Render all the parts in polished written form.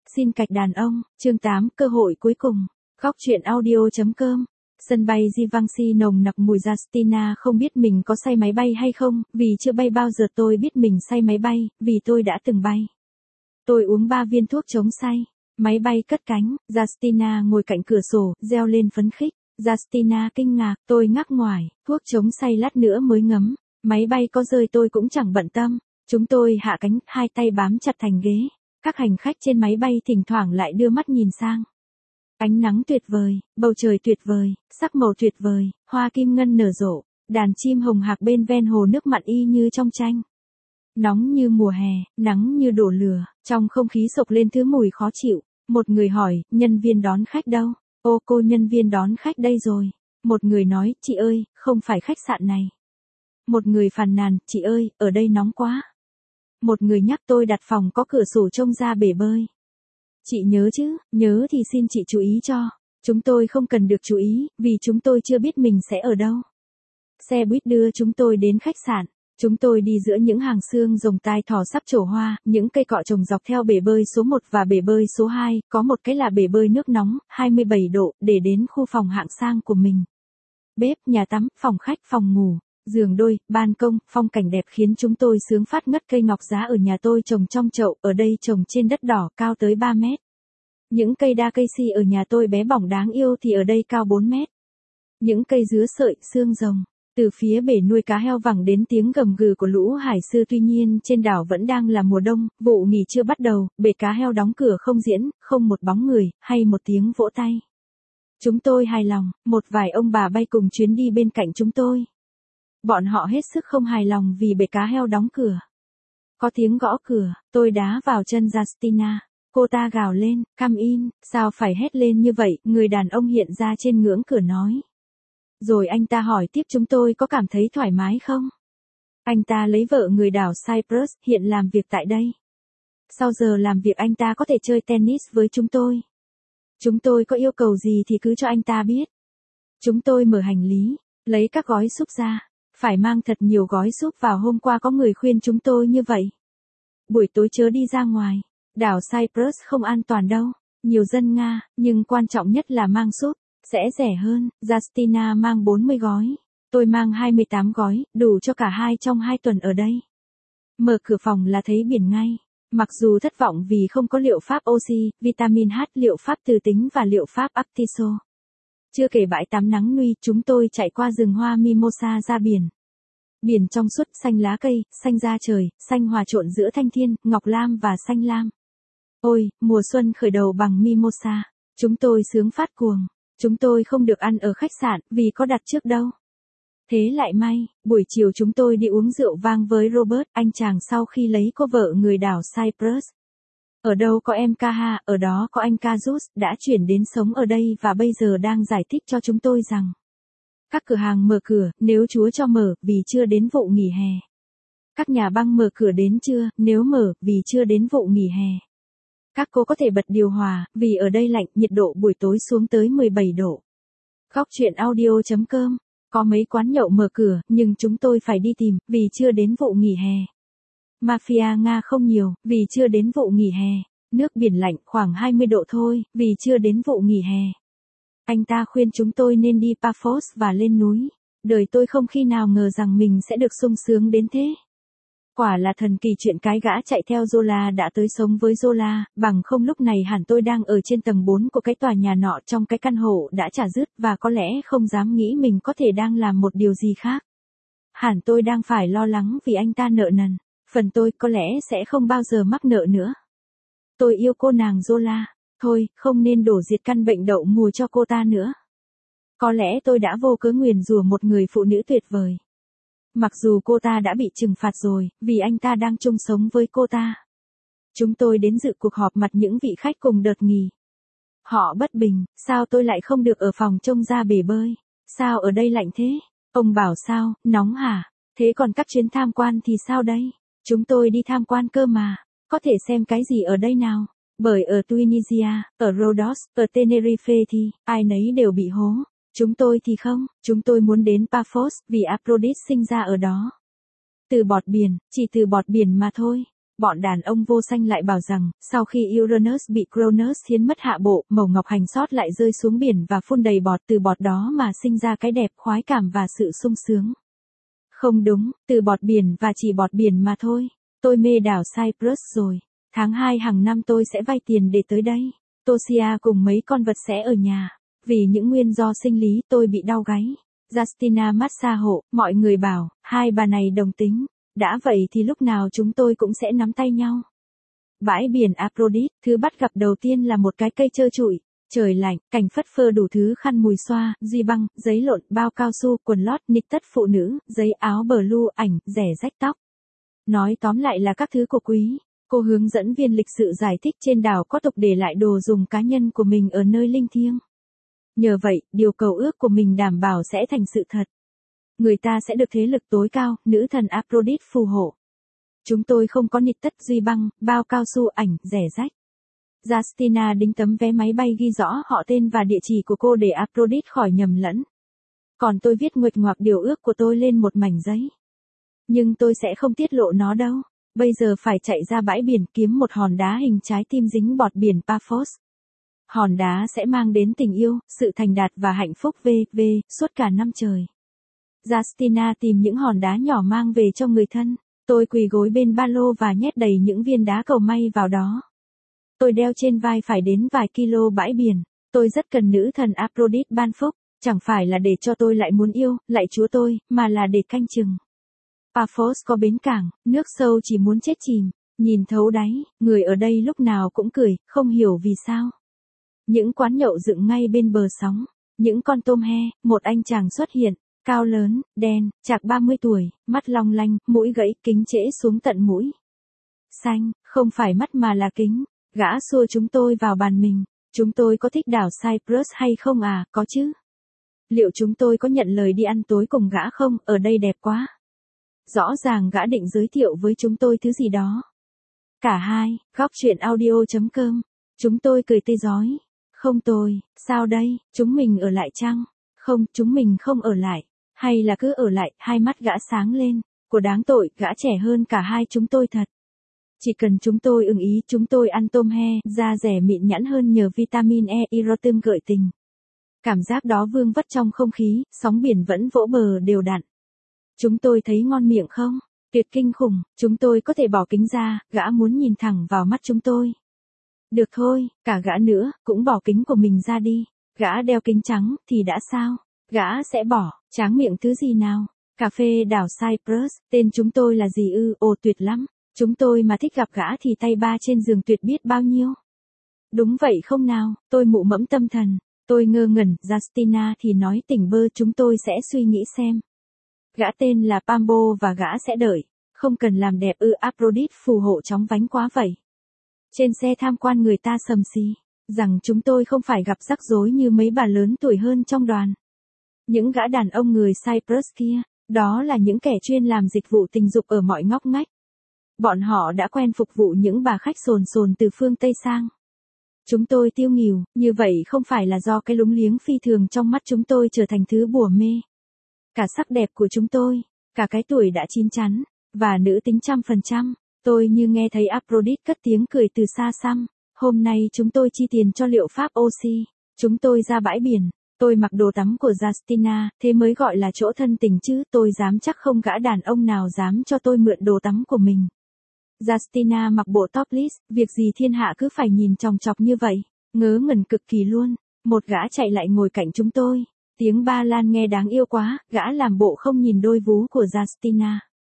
Xin cạch đàn ông, chương 8, cơ hội cuối cùng. Góc truyện audio.com. Sân bay Givenchy nồng nặc mùi Justina không biết mình có say máy bay hay không, vì chưa bay bao giờ tôi biết mình say máy bay, vì tôi đã từng bay. Tôi uống 3 viên thuốc chống say. Máy bay cất cánh, Justina ngồi cạnh cửa sổ, reo lên phấn khích. Justina kinh ngạc, tôi ngắc ngoải, thuốc chống say lát nữa mới ngấm. Máy bay có rơi tôi cũng chẳng bận tâm. Chúng tôi hạ cánh, hai tay bám chặt thành ghế. Các hành khách trên máy bay thỉnh thoảng lại đưa mắt nhìn sang. Ánh nắng tuyệt vời, bầu trời tuyệt vời, sắc màu tuyệt vời, hoa kim ngân nở rộ, đàn chim hồng hạc bên ven hồ nước mặn y như trong tranh. Nóng như mùa hè, nắng như đổ lửa, trong không khí sộc lên thứ mùi khó chịu. Một người hỏi, nhân viên đón khách đâu? Ô cô nhân viên đón khách đây rồi. Một người nói, chị ơi, không phải khách sạn này. Một người phàn nàn, chị ơi, ở đây nóng quá. Một người nhắc tôi đặt phòng có cửa sổ trông ra bể bơi. Chị nhớ chứ, nhớ thì xin chị chú ý cho. Chúng tôi không cần được chú ý, vì chúng tôi chưa biết mình sẽ ở đâu. Xe buýt đưa chúng tôi đến khách sạn. Chúng tôi đi giữa những hàng xương rồng tai thỏ sắp trổ hoa, những cây cọ trồng dọc theo bể bơi số 1 và bể bơi số 2, có một cái là bể bơi nước nóng, 27 độ, để đến khu phòng hạng sang của mình. Bếp, nhà tắm, phòng khách, phòng ngủ, giường đôi, ban công, phong cảnh đẹp khiến chúng tôi sướng phát ngất. Cây ngọc giá ở nhà tôi trồng trong chậu, ở đây trồng trên đất đỏ, cao tới 3 mét. Những cây đa cây si ở nhà tôi bé bỏng đáng yêu thì ở đây cao 4 mét. Những cây dứa sợi, xương rồng. Từ phía bể nuôi cá heo vẳng đến tiếng gầm gừ của lũ hải sư. Tuy nhiên trên đảo vẫn đang là mùa đông, vụ nghỉ chưa bắt đầu, bể cá heo đóng cửa không diễn, không một bóng người, hay một tiếng vỗ tay. Chúng tôi hài lòng, một vài ông bà bay cùng chuyến đi bên cạnh chúng tôi. Bọn họ hết sức không hài lòng vì bể cá heo đóng cửa. Có tiếng gõ cửa, tôi đá vào chân Justina. Cô ta gào lên, come in, sao phải hét lên như vậy, người đàn ông hiện ra trên ngưỡng cửa nói. Rồi anh ta hỏi tiếp chúng tôi có cảm thấy thoải mái không? Anh ta lấy vợ người đảo Cyprus, hiện làm việc tại đây. Sau giờ làm việc anh ta có thể chơi tennis với chúng tôi. Chúng tôi có yêu cầu gì thì cứ cho anh ta biết. Chúng tôi mở hành lý, lấy các gói súp ra. Phải mang thật nhiều gói súp vào, hôm qua có người khuyên chúng tôi như vậy. Buổi tối chớ đi ra ngoài. Đảo Cyprus không an toàn đâu. Nhiều dân Nga, nhưng quan trọng nhất là mang súp. Sẽ rẻ hơn. Justina mang 40 gói. Tôi mang 28 gói, đủ cho cả hai trong 2 tuần ở đây. Mở cửa phòng là thấy biển ngay. Mặc dù thất vọng vì không có liệu pháp oxy, vitamin H, liệu pháp từ tính và liệu pháp Actiso. Chưa kể bãi tắm nắng nuôi, chúng tôi chạy qua rừng hoa mimosa ra biển. Biển trong suốt, xanh lá cây, xanh da trời, xanh hòa trộn giữa thanh thiên, ngọc lam và xanh lam. Ôi, mùa xuân khởi đầu bằng mimosa. Chúng tôi sướng phát cuồng. Chúng tôi không được ăn ở khách sạn, vì có đặt trước đâu. Thế lại may, buổi chiều chúng tôi đi uống rượu vang với Robert, anh chàng sau khi lấy cô vợ người đảo Cyprus. Ở đâu có em Kaha, ở đó có anh Kazus, đã chuyển đến sống ở đây và bây giờ đang giải thích cho chúng tôi rằng các cửa hàng mở cửa, nếu Chúa cho mở, vì chưa đến vụ nghỉ hè. Các nhà băng mở cửa đến trưa, nếu mở, vì chưa đến vụ nghỉ hè. Các cô có thể bật điều hòa, vì ở đây lạnh, nhiệt độ buổi tối xuống tới 17 độ. Góc truyện audio.com. Có mấy quán nhậu mở cửa, nhưng chúng tôi phải đi tìm, vì chưa đến vụ nghỉ hè. Mafia Nga không nhiều, vì chưa đến vụ nghỉ hè. Nước biển lạnh, khoảng 20 độ thôi, vì chưa đến vụ nghỉ hè. Anh ta khuyên chúng tôi nên đi Paphos và lên núi. Đời tôi không khi nào ngờ rằng mình sẽ được sung sướng đến thế. Quả là thần kỳ chuyện cái gã chạy theo Zola đã tới sống với Zola, bằng không lúc này hẳn tôi đang ở trên tầng 4 của cái tòa nhà nọ trong cái căn hộ đã trả dứt và có lẽ không dám nghĩ mình có thể đang làm một điều gì khác. Hẳn tôi đang phải lo lắng vì anh ta nợ nần, phần tôi có lẽ sẽ không bao giờ mắc nợ nữa. Tôi yêu cô nàng Zola, thôi, không nên đổ diệt căn bệnh đậu mùa cho cô ta nữa. Có lẽ tôi đã vô cớ nguyền rủa một người phụ nữ tuyệt vời. Mặc dù cô ta đã bị trừng phạt rồi, vì anh ta đang chung sống với cô ta. Chúng tôi đến dự cuộc họp mặt những vị khách cùng đợt nghỉ. Họ bất bình, sao tôi lại không được ở phòng trông ra bể bơi? Sao ở đây lạnh thế? Ông bảo sao, nóng hả? Thế còn các chuyến tham quan thì sao đây? Chúng tôi đi tham quan cơ mà. Có thể xem cái gì ở đây nào? Bởi ở Tunisia, ở Rhodos, ở Tenerife thì, ai nấy đều bị hố. Chúng tôi thì không, chúng tôi muốn đến Paphos, vì Aphrodite sinh ra ở đó. Từ bọt biển, chỉ từ bọt biển mà thôi. Bọn đàn ông vô sanh lại bảo rằng, sau khi Uranus bị Cronus hiến mất hạ bộ, mẩu ngọc hành sót lại rơi xuống biển và phun đầy bọt, từ bọt đó mà sinh ra cái đẹp, khoái cảm và sự sung sướng. Không đúng, từ bọt biển và chỉ bọt biển mà thôi. Tôi mê đảo Cyprus rồi. Tháng 2 hàng năm tôi sẽ vay tiền để tới đây. Tosia cùng mấy con vật sẽ ở nhà. Vì những nguyên do sinh lý tôi bị đau gáy. Justina massage hộ, mọi người bảo, hai bà này đồng tính. Đã vậy thì lúc nào chúng tôi cũng sẽ nắm tay nhau. Bãi biển Aphrodite, thứ bắt gặp đầu tiên là một cái cây trơ trụi. Trời lạnh, cảnh phất phơ đủ thứ khăn mùi xoa, duy băng, giấy lộn, bao cao su, quần lót, nịt tất phụ nữ, giấy áo blue, ảnh, rẻ rách tóc. Nói tóm lại là các thứ của quý. Cô hướng dẫn viên lịch sự giải thích trên đảo có tục để lại đồ dùng cá nhân của mình ở nơi linh thiêng. Nhờ vậy, điều cầu ước của mình đảm bảo sẽ thành sự thật. Người ta sẽ được thế lực tối cao, nữ thần Aphrodite phù hộ. Chúng tôi không có nịt tất, duy băng, bao cao su, ảnh, rẻ rách. Justina đính tấm vé máy bay ghi rõ họ tên và địa chỉ của cô để Aphrodite khỏi nhầm lẫn. Còn tôi viết nguệch ngoạc điều ước của tôi lên một mảnh giấy. Nhưng tôi sẽ không tiết lộ nó đâu. Bây giờ phải chạy ra bãi biển kiếm một hòn đá hình trái tim dính bọt biển Paphos. Hòn đá sẽ mang đến tình yêu, sự thành đạt và hạnh phúc suốt cả năm trời. Justina tìm những hòn đá nhỏ mang về cho người thân. Tôi quỳ gối bên ba lô và nhét đầy những viên đá cầu may vào đó. Tôi đeo trên vai phải đến vài kilo bãi biển. Tôi rất cần nữ thần Aphrodite ban phúc, chẳng phải là để cho tôi lại muốn yêu, lại chúa tôi, mà là để canh chừng. Paphos có bến cảng, nước sâu chỉ muốn chết chìm, nhìn thấu đáy, người ở đây lúc nào cũng cười, không hiểu vì sao. Những quán nhậu dựng ngay bên bờ sóng, những con tôm he, một anh chàng xuất hiện, cao lớn, đen, chạc 30 tuổi, mắt long lanh, mũi gãy, kính trễ xuống tận mũi. Xanh, không phải mắt mà là kính, gã xua chúng tôi vào bàn mình, chúng tôi có thích đảo Cyprus hay không à, có chứ. Liệu chúng tôi có nhận lời đi ăn tối cùng gã không, ở đây đẹp quá. Rõ ràng gã định giới thiệu với chúng tôi thứ gì đó. Cả hai, góc chuyện audio.com. Chúng tôi cười tươi rói. Không tôi, sao đây, chúng mình ở lại chăng? Không, chúng mình không ở lại. Hay là cứ ở lại, hai mắt gã sáng lên. Của đáng tội, gã trẻ hơn cả hai chúng tôi thật. Chỉ cần chúng tôi ưng ý, chúng tôi ăn tôm he, da rẻ mịn nhẵn hơn nhờ vitamin E, erotim gợi tình. Cảm giác đó vương vất trong không khí, sóng biển vẫn vỗ bờ đều đặn. Chúng tôi thấy ngon miệng không? Tuyệt kinh khủng, chúng tôi có thể bỏ kính ra, gã muốn nhìn thẳng vào mắt chúng tôi. Được thôi, cả gã nữa, cũng bỏ kính của mình ra đi. Gã đeo kính trắng, thì đã sao? Gã sẽ bỏ, tráng miệng thứ gì nào? Cà phê đảo Cyprus, tên chúng tôi là gì ư? Ồ tuyệt lắm. Chúng tôi mà thích gặp gã thì tay ba trên giường tuyệt biết bao nhiêu. Đúng vậy không nào, tôi mụ mẫm tâm thần. Tôi ngơ ngẩn, Justina thì nói tỉnh bơ chúng tôi sẽ suy nghĩ xem. Gã tên là Pambo và gã sẽ đợi. Không cần làm đẹp ư Aphrodite phù hộ chóng vánh quá vậy. Trên xe tham quan người ta sầm xì. Rằng chúng tôi không phải gặp rắc rối như mấy bà lớn tuổi hơn trong đoàn. Những gã đàn ông người Cyprus kia, đó là những kẻ chuyên làm dịch vụ tình dục ở mọi ngóc ngách. Bọn họ đã quen phục vụ những bà khách sồn sồn từ phương Tây sang. Chúng tôi tiêu nghỉu, như vậy không phải là do cái lúng liếng phi thường trong mắt chúng tôi trở thành thứ bùa mê. Cả sắc đẹp của chúng tôi, cả cái tuổi đã chín chắn, và nữ tính 100%, tôi như nghe thấy Aphrodite cất tiếng cười từ xa xăm. Hôm nay chúng tôi chi tiền cho liệu pháp oxy, chúng tôi ra bãi biển, tôi mặc đồ tắm của Justina, thế mới gọi là chỗ thân tình chứ, tôi dám chắc không gã đàn ông nào dám cho tôi mượn đồ tắm của mình. Justina mặc bộ topless, việc gì thiên hạ cứ phải nhìn chòng chọc như vậy, ngớ ngẩn cực kỳ luôn. Một gã chạy lại ngồi cạnh chúng tôi, tiếng ba lan nghe đáng yêu quá, gã làm bộ không nhìn đôi vú của Justina.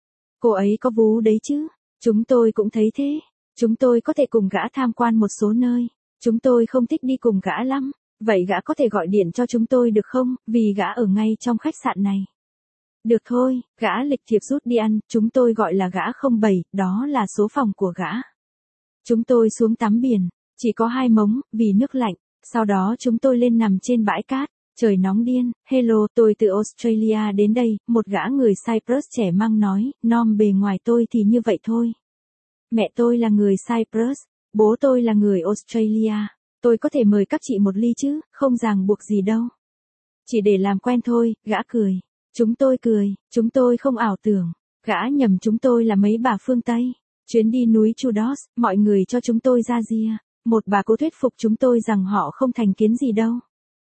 Cô ấy có vú đấy chứ, chúng tôi cũng thấy thế, chúng tôi có thể cùng gã tham quan một số nơi, chúng tôi không thích đi cùng gã lắm, vậy gã có thể gọi điện cho chúng tôi được không, vì gã ở ngay trong khách sạn này. Được thôi, gã lịch thiệp rút đi ăn, chúng tôi gọi là gã 07, đó là số phòng của gã. Chúng tôi xuống tắm biển, chỉ có 2 mống, vì nước lạnh, sau đó chúng tôi lên nằm trên bãi cát, trời nóng điên. Hello, tôi từ Australia đến đây, một gã người Cyprus trẻ măng nói, nom bề ngoài tôi thì như vậy thôi. Mẹ tôi là người Cyprus, bố tôi là người Australia, tôi có thể mời các chị một ly chứ, không ràng buộc gì đâu. Chỉ để làm quen thôi, gã cười. Chúng tôi cười, chúng tôi không ảo tưởng, gã nhầm chúng tôi là mấy bà phương Tây. Chuyến đi núi Chudos, mọi người cho chúng tôi ra ria. Một bà cố thuyết phục chúng tôi rằng họ không thành kiến gì đâu.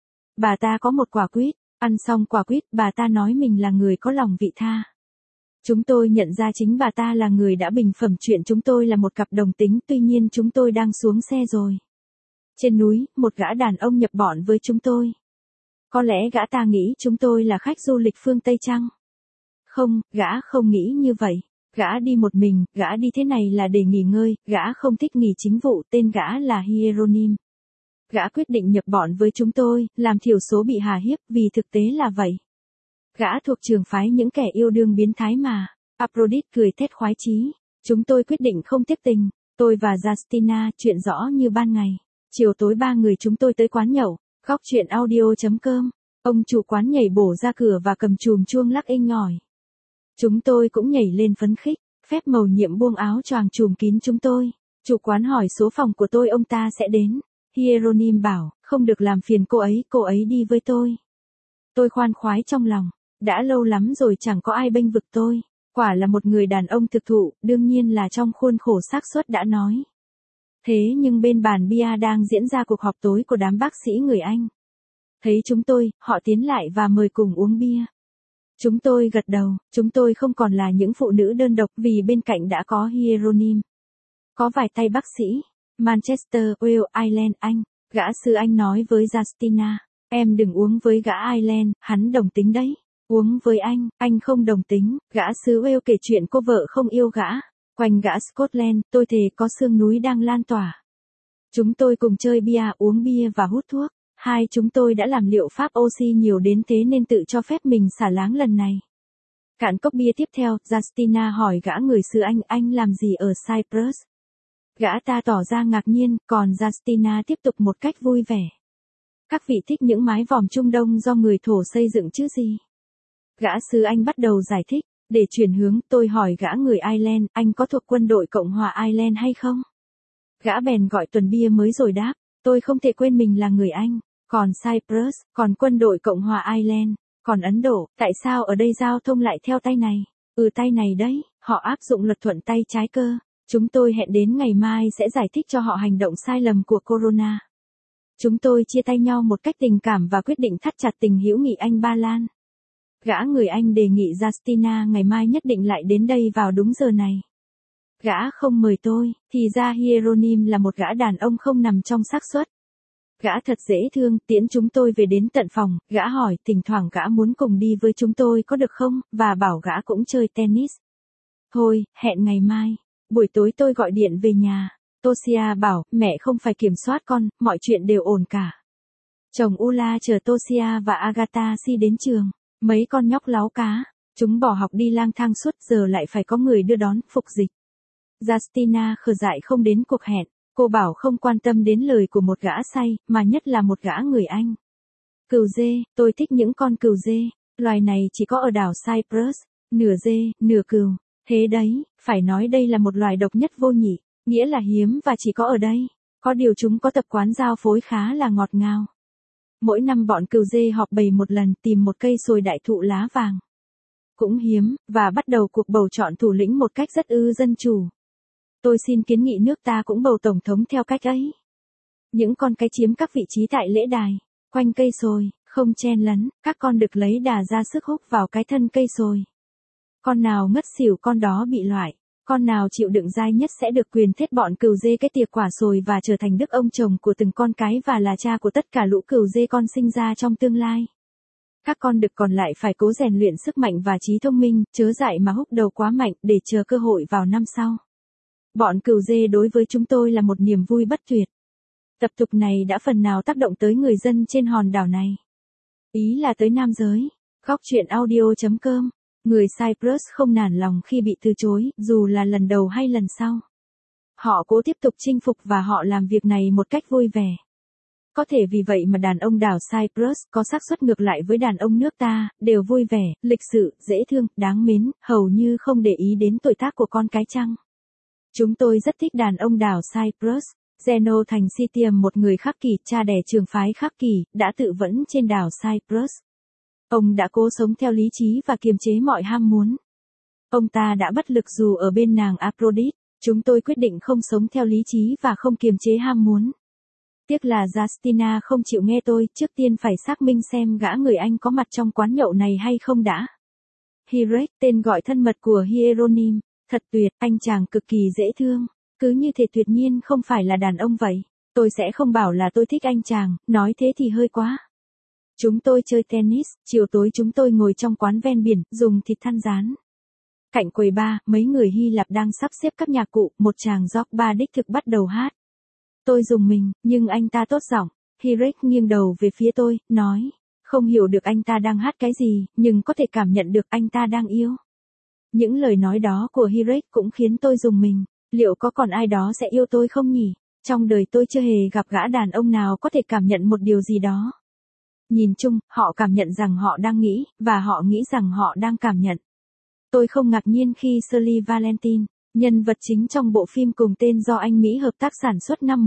Bà ta có một quả quýt, ăn xong quả quýt, bà ta nói mình là người có lòng vị tha. Chúng tôi nhận ra chính bà ta là người đã bình phẩm chuyện chúng tôi là một cặp đồng tính, tuy nhiên chúng tôi đang xuống xe rồi. Trên núi, một gã đàn ông nhập bọn với chúng tôi. Có lẽ gã ta nghĩ chúng tôi là khách du lịch phương Tây chăng? Không, gã không nghĩ như vậy. Gã đi một mình, gã đi thế này là để nghỉ ngơi, gã không thích nghỉ chính vụ, tên gã là Hieronym. Gã quyết định nhập bọn với chúng tôi, làm thiểu số bị hà hiếp, vì thực tế là vậy. Gã thuộc trường phái những kẻ yêu đương biến thái mà. Aphrodite cười thét khoái chí. Chúng tôi quyết định không tiếc tình. Tôi và Justina chuyện rõ như ban ngày. Chiều tối ba người chúng tôi tới quán nhậu. Góc chuyện audio.com. Ông chủ quán nhảy bổ ra cửa và cầm chùm chuông lắc inh ngỏi. Chúng tôi cũng nhảy lên phấn khích. Phép mầu nhiệm buông áo choàng chùm kín chúng tôi. Chủ quán hỏi số phòng của tôi, ông ta sẽ đến. Hieronym bảo, không được làm phiền cô ấy đi với tôi. Tôi khoan khoái trong lòng. Đã lâu lắm rồi chẳng có ai bênh vực tôi. Quả là một người đàn ông thực thụ, đương nhiên là trong khuôn khổ xác suất đã nói. Thế nhưng bên bàn bia đang diễn ra cuộc họp tối của đám bác sĩ người Anh. Thấy chúng tôi, họ tiến lại và mời cùng uống bia. Chúng tôi gật đầu, chúng tôi không còn là những phụ nữ đơn độc vì bên cạnh đã có Hieronym. Có vài tay bác sĩ. Manchester, Wales, Ireland, Anh. Gã sư Anh nói với Justina, em đừng uống với gã Ireland, hắn đồng tính đấy. Uống với anh không đồng tính. Gã xứ Wales kể chuyện cô vợ không yêu gã. Quanh gã Scotland, tôi thề có sương núi đang lan tỏa. Chúng tôi cùng chơi bia, uống bia và hút thuốc. Chúng tôi đã làm liệu pháp oxy nhiều đến thế nên tự cho phép mình xả láng lần này. Cạn cốc bia tiếp theo, Justina hỏi gã người xứ Anh làm gì ở Cyprus? Gã ta tỏ ra ngạc nhiên, còn Justina tiếp tục một cách vui vẻ. Các vị thích những mái vòm Trung Đông do người Thổ xây dựng chứ gì? Gã xứ Anh bắt đầu giải thích, để chuyển hướng, tôi hỏi gã người Ireland, anh có thuộc quân đội Cộng hòa Ireland hay không? Gã bèn gọi tuần bia mới rồi đáp, tôi không thể quên mình là người Anh, còn Cyprus, còn quân đội Cộng hòa Ireland, còn Ấn Độ, tại sao ở đây giao thông lại theo tay này? Tay này đấy, họ áp dụng luật thuận tay trái cơ. Chúng tôi hẹn đến ngày mai sẽ giải thích cho họ hành động sai lầm của Corona. Chúng tôi chia tay nhau một cách tình cảm và quyết định thắt chặt tình hữu nghị Anh-Ba Lan. Gã người Anh đề nghị Justina ngày mai nhất định lại đến đây vào đúng giờ này. Gã không mời tôi, thì ra Hieronym là một gã đàn ông không nằm trong xác suất. Gã thật dễ thương, tiễn chúng tôi về đến tận phòng, gã hỏi thỉnh thoảng gã muốn cùng đi với chúng tôi có được không, và bảo gã cũng chơi tennis. Thôi, hẹn ngày mai. Buổi tối tôi gọi điện về nhà. Tosia bảo, mẹ không phải kiểm soát con, mọi chuyện đều ổn cả. Chồng Ula chờ Tosia và Agatha đến trường. Mấy con nhóc láu cá. Chúng bỏ học đi lang thang suốt giờ lại phải có người đưa đón, phục dịch. Justina khờ dại không đến cuộc hẹn. Cô bảo không quan tâm đến lời của một gã say, mà nhất là một gã người Anh. Cừu dê, tôi thích những con cừu dê. Loài này chỉ có ở đảo Cyprus. Nửa dê, nửa cừu. Thế đấy, phải nói đây là một loài độc nhất vô nhị, nghĩa là hiếm và chỉ có ở đây. Có điều chúng có tập quán giao phối khá là ngọt ngào. Mỗi năm bọn cừu dê họp bầy một lần tìm một cây sồi đại thụ lá vàng. Cũng hiếm, và bắt đầu cuộc bầu chọn thủ lĩnh một cách rất dân chủ. Tôi xin kiến nghị nước ta cũng bầu tổng thống theo cách ấy. Những con cái chiếm các vị trí tại lễ đài, quanh cây sồi, không chen lấn, các con được lấy đà ra sức húc vào cái thân cây sồi. Con nào ngất xỉu con đó bị loại, con nào chịu đựng dai nhất sẽ được quyền thết bọn cừu dê cái tiệc quả sồi và trở thành đức ông chồng của từng con cái và là cha của tất cả lũ cừu dê con sinh ra trong tương lai. Các con đực còn lại phải cố rèn luyện sức mạnh và trí thông minh, chớ dại mà húc đầu quá mạnh để chờ cơ hội vào năm sau. Bọn cừu dê đối với chúng tôi là một niềm vui bất tuyệt. Tập tục này đã phần nào tác động tới người dân trên hòn đảo này. Ý là tới nam giới. Góc chuyện audio.com. Người Cyprus không nản lòng khi bị từ chối, dù là lần đầu hay lần sau. Họ cố tiếp tục chinh phục và họ làm việc này một cách vui vẻ. Có thể vì vậy mà đàn ông đảo Cyprus có xác suất ngược lại với đàn ông nước ta, đều vui vẻ, lịch sự, dễ thương, đáng mến, hầu như không để ý đến tuổi tác của con cái chăng. Chúng tôi rất thích đàn ông đảo Cyprus. Zeno thành Sitium, một người khắc kỷ, cha đẻ trường phái khắc kỷ, đã tự vẫn trên đảo Cyprus. Ông đã cố sống theo lý trí và kiềm chế mọi ham muốn. Ông ta đã bất lực dù ở bên nàng Aphrodite. Chúng tôi quyết định không sống theo lý trí và không kiềm chế ham muốn. Tiếc là Justina không chịu nghe tôi, trước tiên phải xác minh xem gã người Anh có mặt trong quán nhậu này hay không đã. Hirek, tên gọi thân mật của Hieronym, thật tuyệt, anh chàng cực kỳ dễ thương, cứ như thể tuyệt nhiên không phải là đàn ông vậy. Tôi sẽ không bảo là tôi thích anh chàng, nói thế thì hơi quá. Chúng tôi chơi tennis, chiều tối chúng tôi ngồi trong quán ven biển, dùng thịt than rán. Cạnh quầy bar, mấy người Hy Lạp đang sắp xếp các nhạc cụ, một chàng rock bar đích thực bắt đầu hát. Tôi rùng mình, nhưng anh ta tốt giọng. Hirek nghiêng đầu về phía tôi, nói. Không hiểu được anh ta đang hát cái gì, nhưng có thể cảm nhận được anh ta đang yêu. Những lời nói đó của Hirek cũng khiến tôi rùng mình. Liệu có còn ai đó sẽ yêu tôi không nhỉ? Trong đời tôi chưa hề gặp gã đàn ông nào có thể cảm nhận một điều gì đó. Nhìn chung, họ cảm nhận rằng họ đang nghĩ, và họ nghĩ rằng họ đang cảm nhận. Tôi không ngạc nhiên khi Shirley Valentine, nhân vật chính trong bộ phim cùng tên do anh Mỹ hợp tác sản xuất năm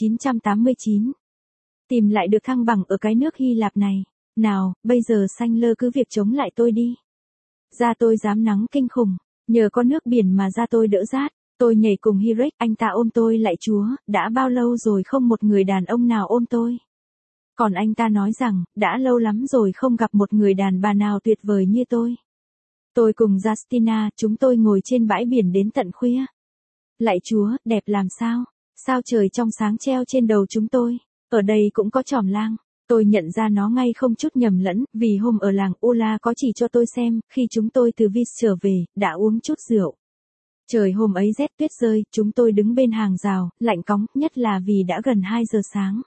1989, tìm lại được thăng bằng ở cái nước Hy Lạp này. Nào, bây giờ xanh lơ cứ việc chống lại tôi đi. Da tôi dám nắng kinh khủng, nhờ có nước biển mà da tôi đỡ rát. Tôi nhảy cùng Hirek, anh ta ôm tôi lại Chúa, đã bao lâu rồi không một người đàn ông nào ôm tôi. Còn anh ta nói rằng, đã lâu lắm rồi không gặp một người đàn bà nào tuyệt vời như tôi. Tôi cùng Justina, chúng tôi ngồi trên bãi biển đến tận khuya. Lạy Chúa, đẹp làm sao? Sao trời trong sáng treo trên đầu chúng tôi? Ở đây cũng có chòm lang. Tôi nhận ra nó ngay không chút nhầm lẫn, vì hôm ở làng Ula có chỉ cho tôi xem, khi chúng tôi từ Vis trở về, đã uống chút rượu. Trời hôm ấy rét tuyết rơi, chúng tôi đứng bên hàng rào, lạnh cóng, nhất là vì đã gần 2 giờ sáng.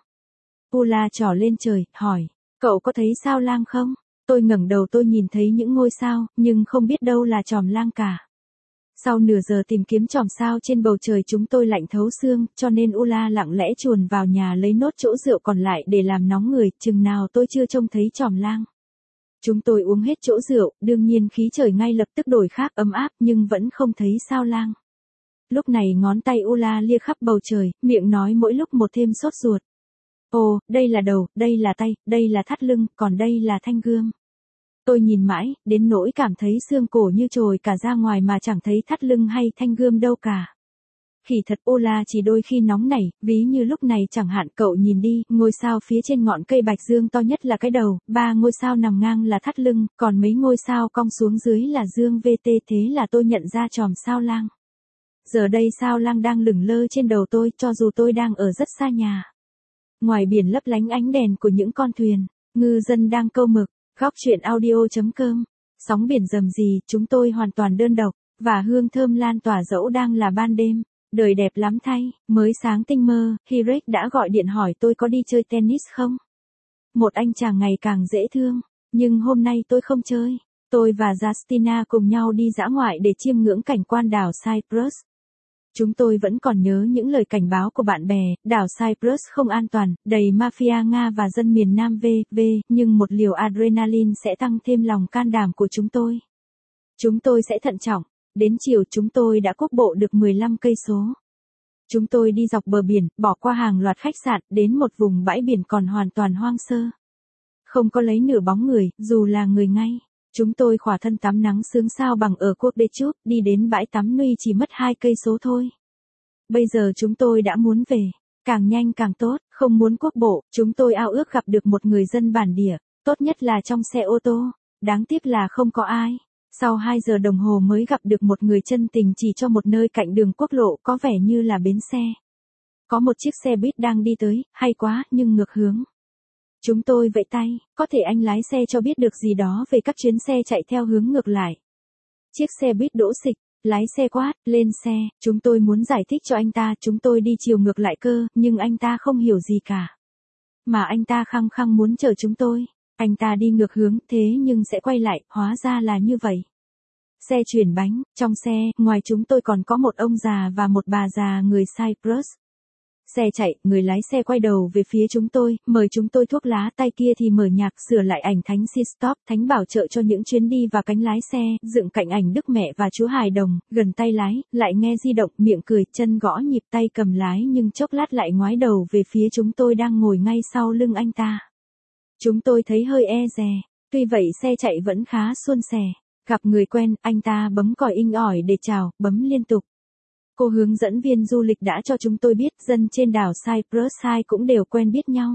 Ula trỏ lên trời, hỏi, cậu có thấy sao lang không? Tôi ngẩng đầu tôi nhìn thấy những ngôi sao, nhưng không biết đâu là chòm lang cả. Sau nửa giờ tìm kiếm chòm sao trên bầu trời chúng tôi lạnh thấu xương, cho nên Ula lặng lẽ chuồn vào nhà lấy nốt chỗ rượu còn lại để làm nóng người, chừng nào tôi chưa trông thấy chòm lang. Chúng tôi uống hết chỗ rượu, đương nhiên khí trời ngay lập tức đổi khác ấm áp nhưng vẫn không thấy sao lang. Lúc này ngón tay Ula lia khắp bầu trời, miệng nói mỗi lúc một thêm sốt ruột. Ồ, đây là đầu, đây là tay, đây là thắt lưng, còn đây là thanh gươm. Tôi nhìn mãi, đến nỗi cảm thấy xương cổ như trồi cả ra ngoài mà chẳng thấy thắt lưng hay thanh gươm đâu cả. Khỉ thật Ola chỉ đôi khi nóng nảy, ví như lúc này chẳng hạn cậu nhìn đi, ngôi sao phía trên ngọn cây bạch dương to nhất là cái đầu, 3 ngôi sao nằm ngang là thắt lưng, còn mấy ngôi sao cong xuống dưới là dương VT, thế là tôi nhận ra chòm sao lang. Giờ đây sao lang đang lửng lơ trên đầu tôi cho dù tôi đang ở rất xa nhà. Ngoài biển lấp lánh ánh đèn của những con thuyền, ngư dân đang câu mực. Góc chuyện audio.com. Sóng biển rầm rì, chúng tôi hoàn toàn đơn độc, và hương thơm lan tỏa dẫu đang là ban đêm. Đời đẹp lắm thay, mới sáng tinh mơ, Hirek đã gọi điện hỏi tôi có đi chơi tennis không? Một anh chàng ngày càng dễ thương, nhưng hôm nay tôi không chơi. Tôi và Justina cùng nhau đi dã ngoại để chiêm ngưỡng cảnh quan đảo Cyprus. Chúng tôi vẫn còn nhớ những lời cảnh báo của bạn bè, đảo Cyprus không an toàn, đầy mafia Nga và dân miền Nam v.v. nhưng một liều adrenaline sẽ tăng thêm lòng can đảm của chúng tôi. Chúng tôi sẽ thận trọng. Đến chiều chúng tôi đã quốc bộ được 15 cây số. Chúng tôi đi dọc bờ biển, bỏ qua hàng loạt khách sạn, đến một vùng bãi biển còn hoàn toàn hoang sơ. Không có lấy nửa bóng người, dù là người ngay. Chúng tôi khỏa thân tắm nắng sướng sao bằng ở Quốc Đê Chúc, đi đến bãi tắm Nui chỉ mất 2 cây số thôi. Bây giờ chúng tôi đã muốn về, càng nhanh càng tốt, không muốn quốc bộ, chúng tôi ao ước gặp được một người dân bản địa, tốt nhất là trong xe ô tô, đáng tiếc là không có ai. Sau 2 giờ đồng hồ mới gặp được một người chân tình chỉ cho một nơi cạnh đường quốc lộ có vẻ như là bến xe. Có một chiếc xe buýt đang đi tới, hay quá, nhưng ngược hướng. Chúng tôi vẫy tay, có thể anh lái xe cho biết được gì đó về các chuyến xe chạy theo hướng ngược lại. Chiếc xe buýt đỗ xịch, lái xe quát, lên xe, chúng tôi muốn giải thích cho anh ta, chúng tôi đi chiều ngược lại cơ, nhưng anh ta không hiểu gì cả. Mà anh ta khăng khăng muốn chở chúng tôi, anh ta đi ngược hướng thế nhưng sẽ quay lại, hóa ra là như vậy. Xe chuyển bánh, trong xe, ngoài chúng tôi còn có một ông già và một bà già người Cyprus. Xe chạy, người lái xe quay đầu về phía chúng tôi, mời chúng tôi thuốc lá, tay kia thì mở nhạc, sửa lại ảnh thánh Si-stop, thánh bảo trợ cho những chuyến đi và cánh lái xe, dựng cạnh ảnh Đức Mẹ và Chúa Hài Đồng, gần tay lái, lại nghe di động, miệng cười, chân gõ nhịp, tay cầm lái nhưng chốc lát lại ngoái đầu về phía chúng tôi đang ngồi ngay sau lưng anh ta. Chúng tôi thấy hơi e dè, tuy vậy xe chạy vẫn khá suôn sẻ, gặp người quen, anh ta bấm còi inh ỏi để chào, bấm liên tục. Cô hướng dẫn viên du lịch đã cho chúng tôi biết dân trên đảo Cyprus Hai cũng đều quen biết nhau.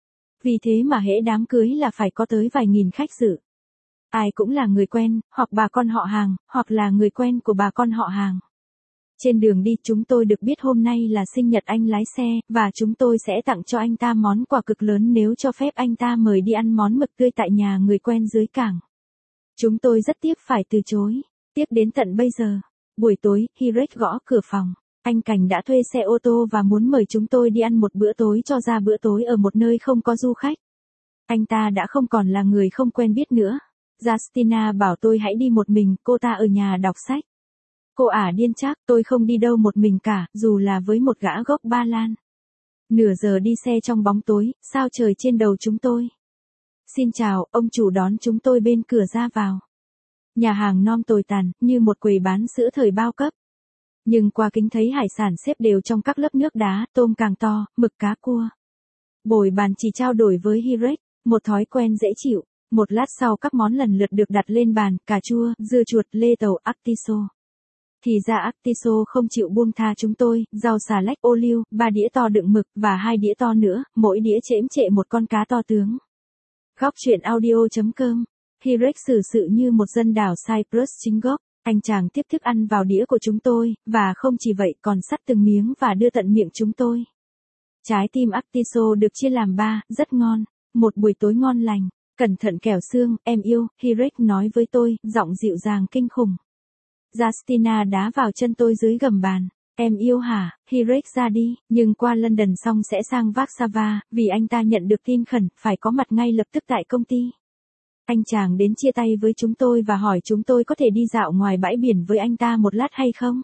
Vì thế mà hễ đám cưới là phải có tới vài nghìn khách dự. Ai cũng là người quen, hoặc bà con họ hàng, hoặc là người quen của bà con họ hàng. Trên đường đi chúng tôi được biết hôm nay là sinh nhật anh lái xe, và chúng tôi sẽ tặng cho anh ta món quà cực lớn nếu cho phép anh ta mời đi ăn món mực tươi tại nhà người quen dưới cảng. Chúng tôi rất tiếc phải từ chối, tiếc đến tận bây giờ. Buổi tối, Hirek gõ cửa phòng. Anh Cảnh đã thuê xe ô tô và muốn mời chúng tôi đi ăn một bữa tối cho ra bữa tối ở một nơi không có du khách. Anh ta đã không còn là người không quen biết nữa. Justina bảo tôi hãy đi một mình, cô ta ở nhà đọc sách. Cô ả điên chắc, tôi không đi đâu một mình cả, dù là với một gã gốc Ba Lan. Nửa giờ đi xe trong bóng tối, sao trời trên đầu chúng tôi. Xin chào, ông chủ đón chúng tôi bên cửa ra vào. Nhà hàng non tồi tàn, như một quầy bán sữa thời bao cấp. Nhưng qua kính thấy hải sản xếp đều trong các lớp nước đá, tôm càng to, mực cá cua. Bồi bàn chỉ trao đổi với Hirek, một thói quen dễ chịu. Một lát sau các món lần lượt được đặt lên bàn, cà chua, dưa chuột, lê tàu, artiso. Thì ra artiso không chịu buông tha chúng tôi, rau xà lách ô liu, 3 đĩa to đựng mực, và 2 đĩa to nữa, mỗi đĩa chễm chệ một con cá to tướng. Góc truyện audio.com. Hirek xử sự như một dân đảo Cyprus chính gốc. Anh chàng tiếp thức ăn vào đĩa của chúng tôi, và không chỉ vậy còn sắt từng miếng và đưa tận miệng chúng tôi. Trái tim artiso được chia làm 3, rất ngon. Một buổi tối ngon lành. Cẩn thận kẻo xương, em yêu, Hirek nói với tôi, giọng dịu dàng kinh khủng. Justina đá vào chân tôi dưới gầm bàn. Em yêu hả, Hirek ra đi, nhưng qua London xong sẽ sang Warsaw, vì anh ta nhận được tin khẩn, phải có mặt ngay lập tức tại công ty. Anh chàng đến chia tay với chúng tôi và hỏi chúng tôi có thể đi dạo ngoài bãi biển với anh ta một lát hay không.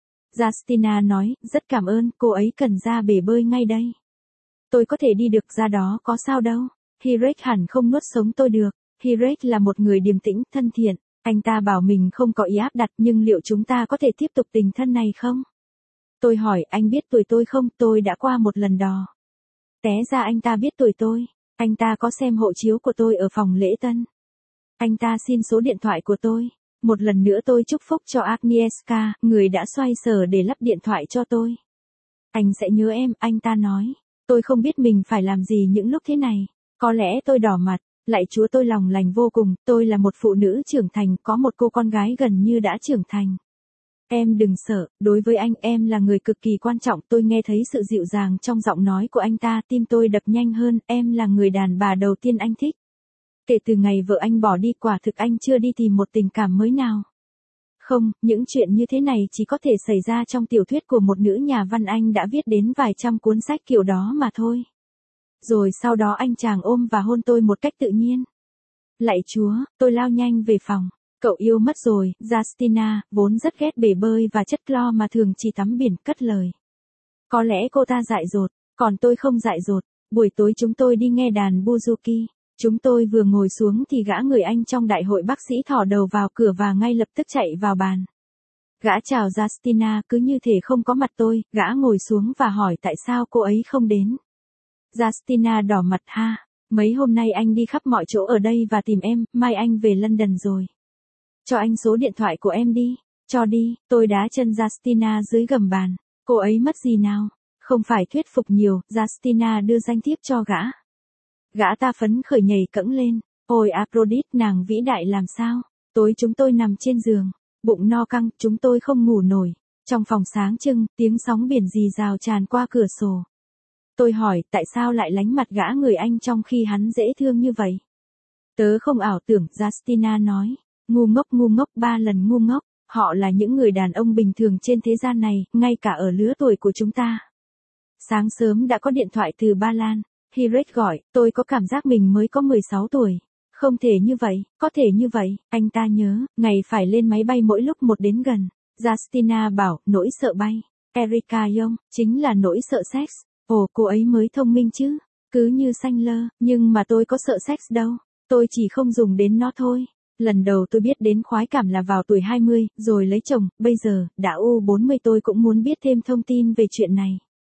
Justina nói, rất cảm ơn, cô ấy cần ra bể bơi ngay đây. Tôi có thể đi được ra đó có sao đâu. Hirek hẳn không nuốt sống tôi được. Hirek là một người điềm tĩnh, thân thiện. Anh ta bảo mình không có ý áp đặt, nhưng liệu chúng ta có thể tiếp tục tình thân này không? Tôi hỏi, anh biết tuổi tôi không? Tôi đã qua một lần đò. Té ra anh ta biết tuổi tôi. Anh ta có xem hộ chiếu của tôi ở phòng lễ tân. Anh ta xin số điện thoại của tôi. Một lần nữa tôi chúc phúc cho Agnieszka, người đã xoay sở để lắp điện thoại cho tôi. Anh sẽ nhớ em, anh ta nói. Tôi không biết mình phải làm gì những lúc thế này. Có lẽ tôi đỏ mặt. Lạy Chúa, tôi lòng lành vô cùng, tôi là một phụ nữ trưởng thành, có một cô con gái gần như đã trưởng thành. Em đừng sợ, đối với anh em là người cực kỳ quan trọng, tôi nghe thấy sự dịu dàng trong giọng nói của anh ta, tim tôi đập nhanh hơn, em là người đàn bà đầu tiên anh thích. Kể từ ngày vợ anh bỏ đi, quả thực anh chưa đi tìm một tình cảm mới nào. Không, những chuyện như thế này chỉ có thể xảy ra trong tiểu thuyết của một nữ nhà văn Anh đã viết đến vài trăm cuốn sách kiểu đó mà thôi. Rồi sau đó anh chàng ôm và hôn tôi một cách tự nhiên. Lạy Chúa, tôi lao nhanh về phòng. Cậu yêu mất rồi, Justina, vốn rất ghét bể bơi và chất clo mà thường chỉ tắm biển, cất lời. Có lẽ cô ta dại dột, còn tôi không dại dột. Buổi tối chúng tôi đi nghe đàn Buzuki. Chúng tôi vừa ngồi xuống thì gã người Anh trong đại hội bác sĩ thò đầu vào cửa và ngay lập tức chạy vào bàn. Gã chào Justina cứ như thể không có mặt tôi, gã ngồi xuống và hỏi tại sao cô ấy không đến. Justina đỏ mặt ha. Mấy hôm nay anh đi khắp mọi chỗ ở đây và tìm em, mai anh về London rồi. Cho anh số điện thoại của em đi. Cho đi, tôi đá chân Justina dưới gầm bàn. Cô ấy mất gì nào? Không phải thuyết phục nhiều, Justina đưa danh thiếp cho gã. Gã ta phấn khởi nhảy cẫng lên. Ôi Aphrodite, nàng vĩ đại làm sao? Tối chúng tôi nằm trên giường. Bụng no căng, chúng tôi không ngủ nổi. Trong phòng sáng trưng, tiếng sóng biển rì rào tràn qua cửa sổ. Tôi hỏi, tại sao lại lánh mặt gã người Anh trong khi hắn dễ thương như vậy? Tớ không ảo tưởng, Justina nói. Ngu ngốc 3 lần ngu ngốc. Họ là những người đàn ông bình thường trên thế gian này, ngay cả ở lứa tuổi của chúng ta. Sáng sớm đã có điện thoại từ Ba Lan. Hirek gọi, tôi có cảm giác mình mới có 16 tuổi. Không thể như vậy, có thể như vậy, anh ta nhớ, ngày phải lên máy bay mỗi lúc một đến gần. Justina bảo, nỗi sợ bay. Erika Young, chính là nỗi sợ sex. Ồ, cô ấy mới thông minh chứ. Cứ như xanh lơ, nhưng mà tôi có sợ sex đâu. Tôi chỉ không dùng đến nó thôi. Lần đầu tôi biết đến khoái cảm là vào tuổi 20, rồi lấy chồng, bây giờ, đã U40 tôi cũng muốn biết thêm thông tin về chuyện này.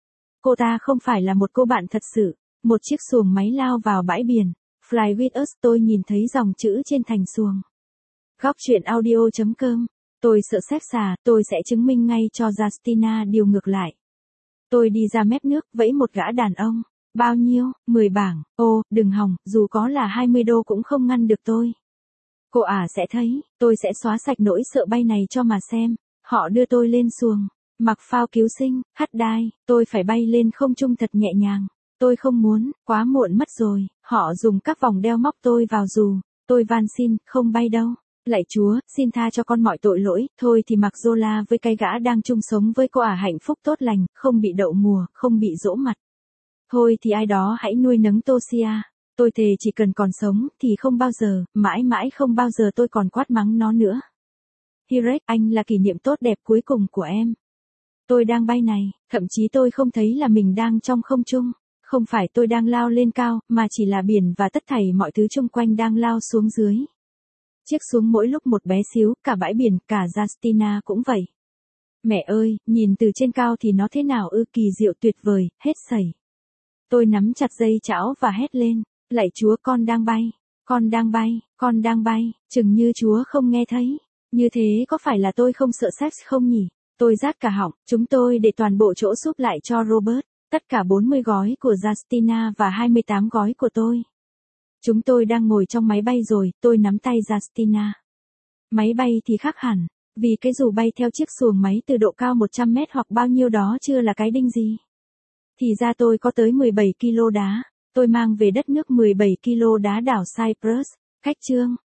Cô ta không phải là một cô bạn thật sự. Một chiếc xuồng máy lao vào bãi biển. Fly with us, tôi nhìn thấy dòng chữ trên thành xuồng. Góc truyện audio.com Tôi sợ xếp xà, tôi sẽ chứng minh ngay cho Justina điều ngược lại. Tôi đi ra mép nước, vẫy một gã đàn ông. Bao nhiêu? 10 bảng. Ô, đừng hòng, dù có là 20 đô cũng không ngăn được tôi. Cô sẽ thấy, tôi sẽ xóa sạch nỗi sợ bay này cho mà xem. Họ đưa tôi lên xuồng. Mặc phao cứu sinh, hắt đai, tôi phải bay lên không trung thật nhẹ nhàng. Tôi không muốn, quá muộn mất rồi. Họ dùng các vòng đeo móc tôi vào dù. Tôi van xin, không bay đâu. Lạy Chúa, xin tha cho con mọi tội lỗi. Thôi thì mặc Zola với cái gã đang chung sống với cô hạnh phúc tốt lành, không bị đậu mùa, không bị dỗ mặt. Thôi thì ai đó hãy nuôi nấng Tosia. Tôi thề chỉ cần còn sống thì không bao giờ, mãi mãi không bao giờ tôi còn quát mắng nó nữa. Hirek, anh là kỷ niệm tốt đẹp cuối cùng của em. Tôi đang bay này, thậm chí tôi không thấy là mình đang trong không trung. Không phải tôi đang lao lên cao, mà chỉ là biển và tất thảy mọi thứ xung quanh đang lao xuống dưới. Chiếc xuống mỗi lúc một bé xíu, cả bãi biển, cả Justina cũng vậy. Mẹ ơi, nhìn từ trên cao thì nó thế nào kỳ diệu tuyệt vời, hết sảy. Tôi nắm chặt dây chảo và hét lên, lạy Chúa con đang bay, con đang bay, con đang bay, chừng như Chúa không nghe thấy. Như thế có phải là tôi không sợ sex không nhỉ? Tôi rát cả họng, chúng tôi để toàn bộ chỗ súp lại cho Robert, tất cả 40 gói của Justina và 28 gói của tôi. Chúng tôi đang ngồi trong máy bay rồi, tôi nắm tay Justina. Máy bay thì khác hẳn, vì cái dù bay theo chiếc xuồng máy từ độ cao 100 mét hoặc bao nhiêu đó chưa là cái đinh gì. Thì ra tôi có tới 17 kg đá, tôi mang về đất nước 17 kg đá đảo Cyprus, khách chương.